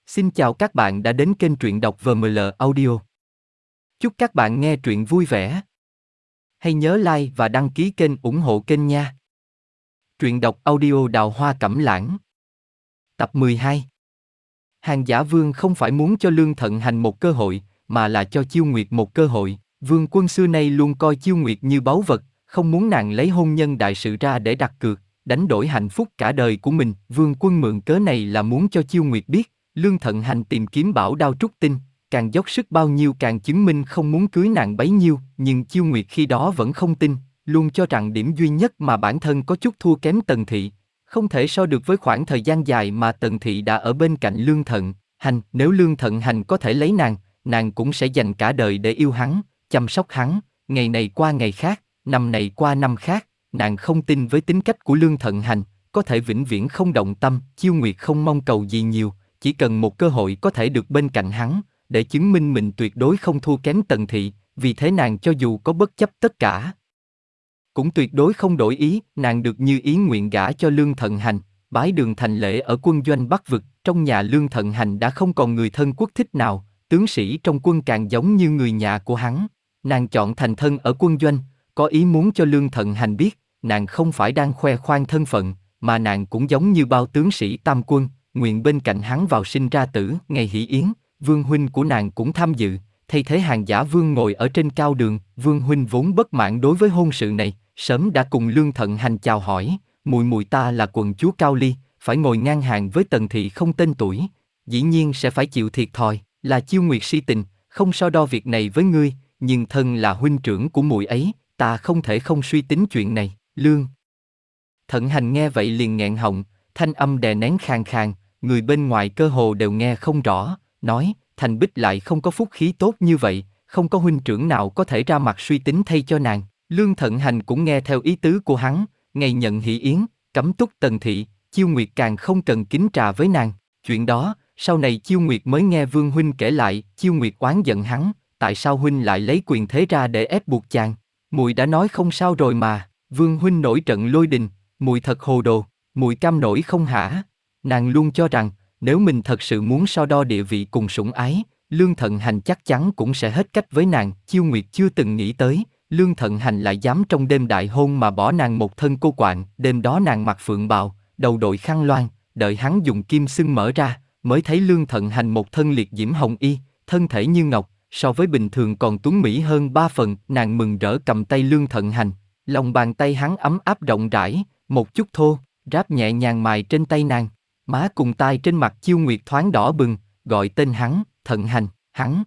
Xin chào các bạn đã đến kênh truyện đọc VML Audio. Chúc các bạn nghe truyện vui vẻ. Hãy nhớ like và đăng ký kênh ủng hộ kênh nha. Truyện đọc audio Đào Hoa Cẩm Lãng. Tập 12. Hàng Giả Vương không phải muốn cho Lương Thận Hành một cơ hội, mà là cho Chiêu Nguyệt một cơ hội. Vương Quân xưa nay luôn coi Chiêu Nguyệt như báu vật, không muốn nàng lấy hôn nhân đại sự ra để đặt cược, đánh đổi hạnh phúc cả đời của mình. Vương Quân mượn cớ này là muốn cho Chiêu Nguyệt biết, Lương Thận Hành tìm kiếm bảo đao trúc tinh, càng dốc sức bao nhiêu càng chứng minh không muốn cưới nàng bấy nhiêu. Nhưng Chiêu Nguyệt khi đó vẫn không tin, luôn cho rằng điểm duy nhất mà bản thân có chút thua kém Tần Thị, không thể so được với khoảng thời gian dài mà Tần Thị đã ở bên cạnh Lương Thận Hành. Nếu Lương Thận Hành có thể lấy nàng cũng sẽ dành cả đời để yêu hắn, chăm sóc hắn, ngày này qua ngày khác, năm này qua năm khác. Nàng không tin với tính cách của Lương Thận Hành, có thể vĩnh viễn không động tâm. Chiêu Nguyệt không mong cầu gì nhiều, chỉ cần một cơ hội có thể được bên cạnh hắn, để chứng minh mình tuyệt đối không thua kém Tần Thị. Vì thế nàng cho dù có bất chấp tất cả, cũng tuyệt đối không đổi ý. Nàng được như ý nguyện gả cho Lương Thận Hành, bái đường thành lễ ở quân doanh Bắc Vực. Trong nhà Lương Thận Hành đã không còn người thân quốc thích nào, tướng sĩ trong quân càng giống như người nhà của hắn. Nàng chọn thành thân ở quân doanh, có ý muốn cho Lương Thận Hành biết, nàng không phải đang khoe khoang thân phận, mà nàng cũng giống như bao tướng sĩ tam quân, nguyện bên cạnh hắn vào sinh ra tử. Ngày hỷ yến, Vương huynh của nàng cũng tham dự, thay thế Hàng Giả Vương ngồi ở trên cao đường. Vương huynh vốn bất mãn đối với hôn sự này, sớm đã cùng Lương Thận Hành chào hỏi, mùi mùi ta là quận chúa Cao Ly, phải ngồi ngang hàng với Tần Thị không tên tuổi, dĩ nhiên sẽ phải chịu thiệt thòi. Là Chiêu Nguyệt si tình, không so đo việc này với ngươi, nhưng thân là huynh trưởng của muội ấy, ta không thể không suy tính chuyện này. Lương Thận Hành nghe vậy liền nghẹn họng, thanh âm đè nén khàn khàn, người bên ngoài cơ hồ đều nghe không rõ, nói: Thành Bích lại không có phúc khí tốt như vậy, không có huynh trưởng nào có thể ra mặt suy tính thay cho nàng. Lương Thận Hành cũng nghe theo ý tứ của hắn, ngày nhận hỷ yến, cấm túc Tần Thị, Chiêu Nguyệt càng không cần kính trà với nàng. Chuyện đó, sau này Chiêu Nguyệt mới nghe Vương huynh kể lại. Chiêu Nguyệt oán giận hắn, tại sao huynh lại lấy quyền thế ra để ép buộc chàng? Muội đã nói không sao rồi mà. Vương huynh nổi trận lôi đình, muội thật hồ đồ, muội cam nổi không hả? Nàng luôn cho rằng, nếu mình thật sự muốn so đo địa vị cùng sủng ái, Lương Thận Hành chắc chắn cũng sẽ hết cách với nàng. Chiêu Nguyệt chưa từng nghĩ tới, Lương Thận Hành lại dám trong đêm đại hôn mà bỏ nàng một thân cô quạng. Đêm đó nàng mặc phượng bào, đầu đội khăn loan, đợi hắn dùng kim xưng mở ra, mới thấy Lương Thận Hành một thân liệt diễm hồng y, thân thể như ngọc, so với bình thường còn tuấn mỹ hơn 3 phần. Nàng mừng rỡ cầm tay Lương Thận Hành, lòng bàn tay hắn ấm áp rộng rãi, một chút thô ráp nhẹ nhàng mài trên tay nàng. Má cùng tai trên mặt Chiêu Nguyệt thoáng đỏ bừng, gọi tên hắn, Thận Hành. Hắn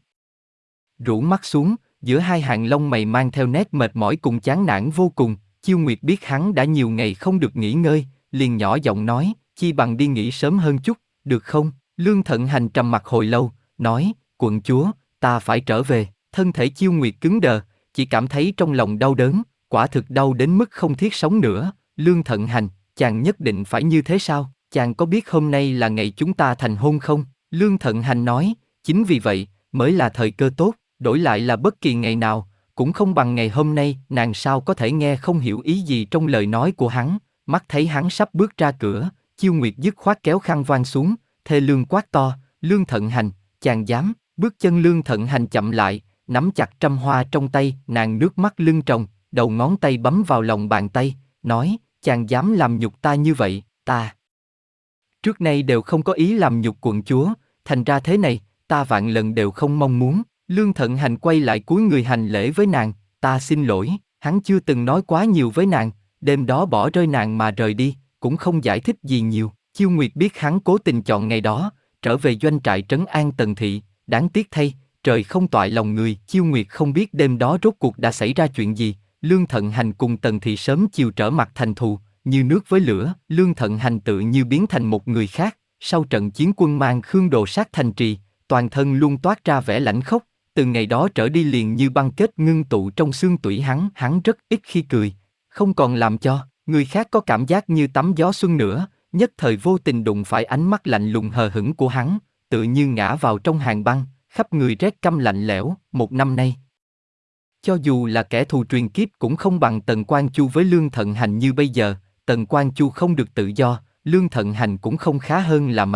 rũ mắt xuống, giữa hai hàng lông mày mang theo nét mệt mỏi cùng chán nản vô cùng. Chiêu Nguyệt biết hắn đã nhiều ngày không được nghỉ ngơi, liền nhỏ giọng nói: chi bằng đi nghỉ sớm hơn chút, được không? Lương Thận Hành trầm mặc hồi lâu, nói: quận chúa, ta phải trở về. Thân thể Chiêu Nguyệt cứng đờ, chỉ cảm thấy trong lòng đau đớn, quả thực đau đến mức không thiết sống nữa. Lương Thận Hành, chàng nhất định phải như thế sao? Chàng có biết hôm nay là ngày chúng ta thành hôn không? Lương Thận Hành nói: chính vì vậy, mới là thời cơ tốt, đổi lại là bất kỳ ngày nào, cũng không bằng ngày hôm nay. Nàng sao có thể nghe không hiểu ý gì trong lời nói của hắn. Mắt thấy hắn sắp bước ra cửa, Chiêu Nguyệt dứt khoát kéo khăn voan xuống, thê lương quát to: Lương Thận Hành, chàng dám! Bước chân Lương Thận Hành chậm lại, nắm chặt trăm hoa trong tay. Nàng nước mắt lưng tròng, đầu ngón tay bấm vào lòng bàn tay, nói: chàng dám làm nhục ta như vậy? Ta trước nay đều không có ý làm nhục quận chúa, thành ra thế này, ta vạn lần đều không mong muốn. Lương Thận Hành quay lại cúi người hành lễ với nàng: ta xin lỗi. Hắn chưa từng nói quá nhiều với nàng, đêm đó bỏ rơi nàng mà rời đi, cũng không giải thích gì nhiều. Chiêu Nguyệt biết hắn cố tình chọn ngày đó, trở về doanh trại trấn an Tần Thị. Đáng tiếc thay, trời không toại lòng người. Chiêu Nguyệt không biết đêm đó rốt cuộc đã xảy ra chuyện gì. Lương Thận Hành cùng Tần Thị sớm chiều trở mặt thành thù, như nước với lửa. Lương Thận Hành tự như biến thành một người khác. Sau trận chiến quân mang Khương đồ sát thành trì, toàn thân luôn toát ra vẻ lãnh khốc. Từ ngày đó trở đi liền như băng kết ngưng tụ trong xương tủy hắn. Hắn rất ít khi cười, không còn làm cho người khác có cảm giác như tắm gió xuân nữa. Nhất thời vô tình đụng phải ánh mắt lạnh lùng hờ hững của hắn, tự như ngã vào trong hàng băng, khắp người rét căm lạnh lẽo. Một năm nay, cho dù là kẻ thù truyền kiếp cũng không bằng Tần Quan Chu với Lương Thận Hành như bây giờ. Tần Quan Chu không được tự do, Lương Thận Hành cũng không khá hơn là mấy.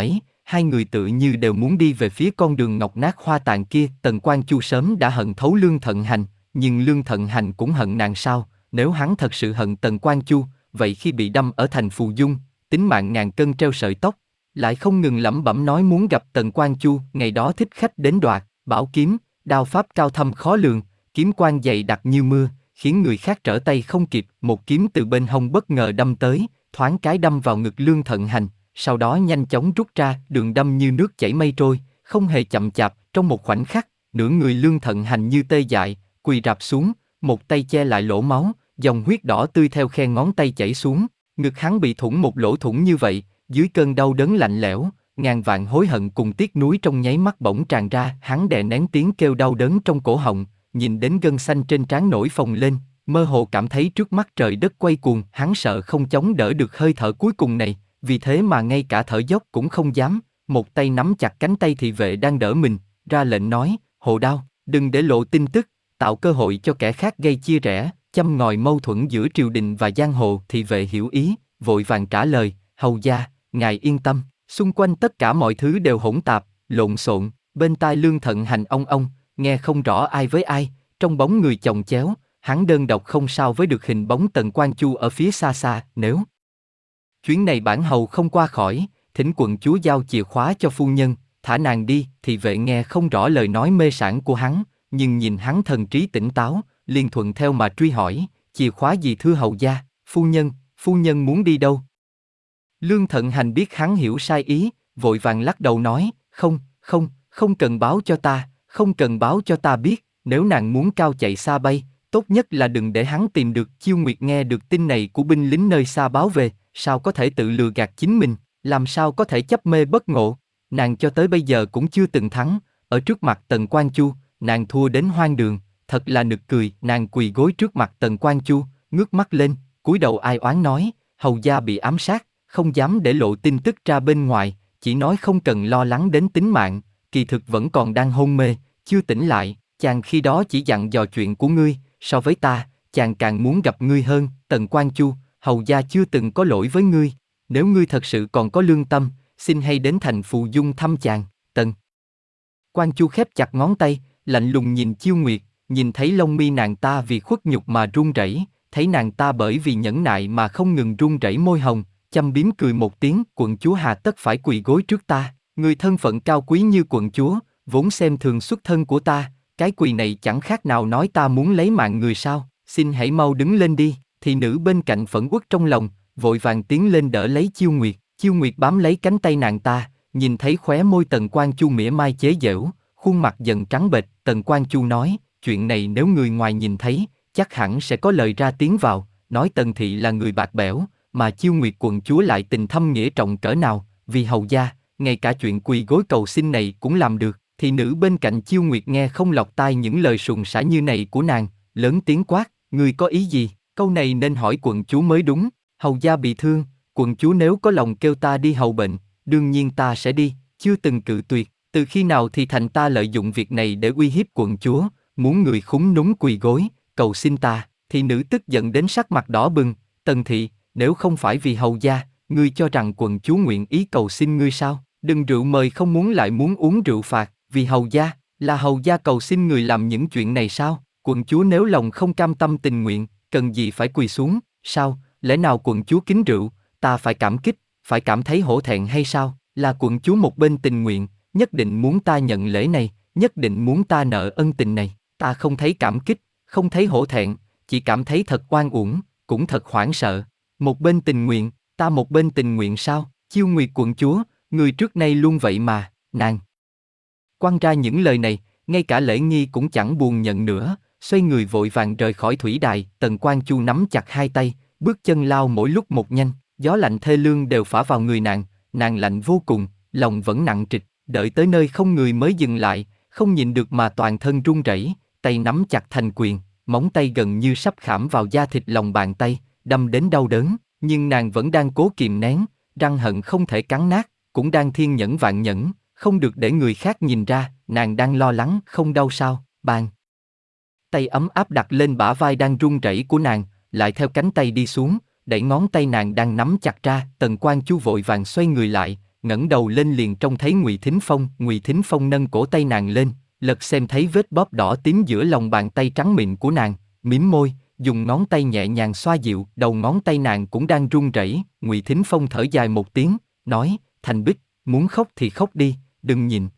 hai người tự như đều muốn đi về phía con đường ngọc nát hoa tàn kia. Tần Quan Chu sớm đã hận thấu Lương Thận Hành, nhưng Lương Thận Hành cũng hận nàng sao? Nếu hắn thật sự hận Tần Quan Chu, vậy khi bị đâm ở thành Phù Dung, tính mạng ngàn cân treo sợi tóc, lại không ngừng lẩm bẩm nói muốn gặp Tần Quan Chu, ngày đó thích khách đến đoạt, bảo kiếm, đao pháp cao thâm khó lường, kiếm quang dày đặc như mưa, khiến người khác trở tay không kịp. Một kiếm từ bên hông bất ngờ đâm tới, thoáng cái đâm vào ngực Lương Thận Hành, sau đó nhanh chóng rút ra, đường đâm như nước chảy mây trôi, không hề chậm chạp. Trong một khoảnh khắc, nửa người Lương Thận Hành như tê dại, quỳ rạp xuống, một tay che lại lỗ máu, dòng huyết đỏ tươi theo khe ngón tay chảy xuống. Ngực hắn bị thủng một lỗ thủng như vậy, dưới cơn đau đớn lạnh lẽo, ngàn vạn hối hận cùng tiếc nuối trong nháy mắt bỗng tràn ra. Hắn đè nén tiếng kêu đau đớn trong cổ họng, nhìn đến gân xanh trên trán nổi phồng lên, mơ hồ cảm thấy trước mắt trời đất quay cuồng. Hắn sợ không chống đỡ được hơi thở cuối cùng này, vì thế mà ngay cả thở dốc cũng không dám. Một tay nắm chặt cánh tay thị vệ đang đỡ mình, ra lệnh nói: Hồ Đao, đừng để lộ tin tức, tạo cơ hội cho kẻ khác gây chia rẽ, châm ngòi mâu thuẫn giữa triều đình và giang hồ. Thị vệ hiểu ý, vội vàng trả lời: Hầu gia, ngài yên tâm. Xung quanh tất cả mọi thứ đều hỗn tạp, lộn xộn. Bên tai Lương Thận Hành ong ong, nghe không rõ ai với ai. Trong bóng người chồng chéo, hắn đơn độc không sao với được hình bóng Tần Quan Chu ở phía xa xa. Nếu chuyến này bản hầu không qua khỏi, thỉnh quận chúa giao chìa khóa cho phu nhân, thả nàng đi. Thị vệ nghe không rõ lời nói mê sảng của hắn, nhưng nhìn hắn thần trí tỉnh táo, liền thuận theo mà truy hỏi: Chìa khóa gì thưa hầu gia? Phu nhân muốn đi đâu? Lương Thận Hành biết hắn hiểu sai ý, vội vàng lắc đầu nói: Không cần báo cho ta, không cần báo cho ta biết. Nếu nàng muốn cao chạy xa bay, tốt nhất là đừng để hắn tìm được. Chiêu Nguyệt nghe được tin này của binh lính nơi xa báo về, sao có thể tự lừa gạt chính mình, làm sao có thể chấp mê bất ngộ. Nàng cho tới bây giờ cũng chưa từng thắng, ở trước mặt Tần Quan Chu, nàng thua đến hoang đường, thật là nực cười. Nàng quỳ gối trước mặt Tần Quan Chu, ngước mắt lên, cúi đầu ai oán nói: Hầu gia bị ám sát, không dám để lộ tin tức ra bên ngoài, chỉ nói không cần lo lắng đến tính mạng, kỳ thực vẫn còn đang hôn mê, chưa tỉnh lại. Chàng khi đó chỉ dặn dò chuyện của ngươi, so với ta, chàng càng muốn gặp ngươi hơn. Tần Quan Chu, hầu gia chưa từng có lỗi với ngươi, nếu ngươi thật sự còn có lương tâm, xin hãy đến thành Phù Dung thăm chàng. Tần Quan Chu khép chặt ngón tay, lạnh lùng nhìn Chiêu Nguyệt, nhìn thấy lông mi nàng ta vì khuất nhục mà run rẩy, thấy nàng ta bởi vì nhẫn nại mà không ngừng run rẩy môi hồng, châm biếm cười một tiếng: Quận chúa hà tất phải quỳ gối trước ta, người thân phận cao quý như quận chúa, vốn xem thường xuất thân của ta, cái quỳ này chẳng khác nào nói ta muốn lấy mạng người sao? Xin hãy mau đứng lên đi. Thị nữ bên cạnh phẫn uất trong lòng, vội vàng tiến lên đỡ lấy Chiêu Nguyệt. Chiêu Nguyệt bám lấy cánh tay nàng ta, nhìn thấy khóe môi Tần Quan Chu mỉa mai chế giễu, khuôn mặt dần trắng bệch. Tần Quan Chu nói: Chuyện này nếu người ngoài nhìn thấy, chắc hẳn sẽ có lời ra tiếng vào, nói Tần thị là người bạc bẽo, mà Chiêu Nguyệt quận chúa lại tình thâm nghĩa trọng cỡ nào, vì hầu gia, ngay cả chuyện quỳ gối cầu xin này cũng làm được. Thị nữ bên cạnh Chiêu Nguyệt nghe không lọt tai những lời sùng sã như này của nàng, lớn tiếng quát: Ngươi có ý gì? Câu này nên hỏi quận chúa mới đúng. Hầu gia bị thương, quận chúa nếu có lòng kêu ta đi hầu bệnh, đương nhiên ta sẽ đi, chưa từng cự tuyệt. Từ khi nào thì thành ta lợi dụng việc này để uy hiếp quận chúa, muốn người khúng núm quỳ gối, cầu xin ta? Thị nữ tức giận đến sắc mặt đỏ bừng: Tần thị, nếu không phải vì hầu gia, ngươi cho rằng quận chúa nguyện ý cầu xin ngươi sao? Đừng rượu mời không muốn lại muốn uống rượu phạt, vì hầu gia, là hầu gia cầu xin người làm những chuyện này sao? Quận chúa nếu lòng không cam tâm tình nguyện, cần gì phải quỳ xuống? Sao, lẽ nào quận chúa kính rượu, ta phải cảm kích, phải cảm thấy hổ thẹn hay sao? Là quận chúa một bên tình nguyện, nhất định muốn ta nhận lễ này, nhất định muốn ta nợ ân tình này. Ta không thấy cảm kích, không thấy hổ thẹn, chỉ cảm thấy thật oan uổng, cũng thật hoảng sợ. Một bên tình nguyện, ta một bên tình nguyện sao? Chiêu Nguyệt quận chúa, người trước nay luôn vậy mà. Nàng quăng ra những lời này, ngay cả lễ nghi cũng chẳng buồn nhận nữa, xoay người vội vàng rời khỏi thủy đài. Tần Quan Chu nắm chặt hai tay, bước chân lao mỗi lúc một nhanh, gió lạnh thê lương đều phả vào người nàng lạnh vô cùng, lòng vẫn nặng trịch. Đợi tới nơi không người mới dừng lại, không nhìn được mà toàn thân run rẩy, tay nắm chặt thành quyền, móng tay gần như sắp khảm vào da thịt lòng bàn tay, đâm đến đau đớn, nhưng nàng vẫn đang cố kìm nén, răng hận không thể cắn nát, cũng đang thiên nhẫn vạn nhẫn, không được để người khác nhìn ra. Nàng đang lo lắng: Không đau sao? Bang! Tay ấm áp đặt lên bả vai đang run rẩy của nàng, lại theo cánh tay đi xuống, đẩy ngón tay nàng đang nắm chặt ra. Tần Quan Chu vội vàng xoay người lại, ngẩng đầu lên liền trông thấy Ngụy Thính Phong. Ngụy Thính Phong nâng cổ tay nàng lên, lật xem thấy vết bóp đỏ tím giữa lòng bàn tay trắng mịn của nàng, mím môi, dùng ngón tay nhẹ nhàng xoa dịu. Đầu ngón tay nàng cũng đang run rẩy. Ngụy Thính Phong thở dài một tiếng, nói: Thành Bích, muốn khóc thì khóc đi, đừng nhìn.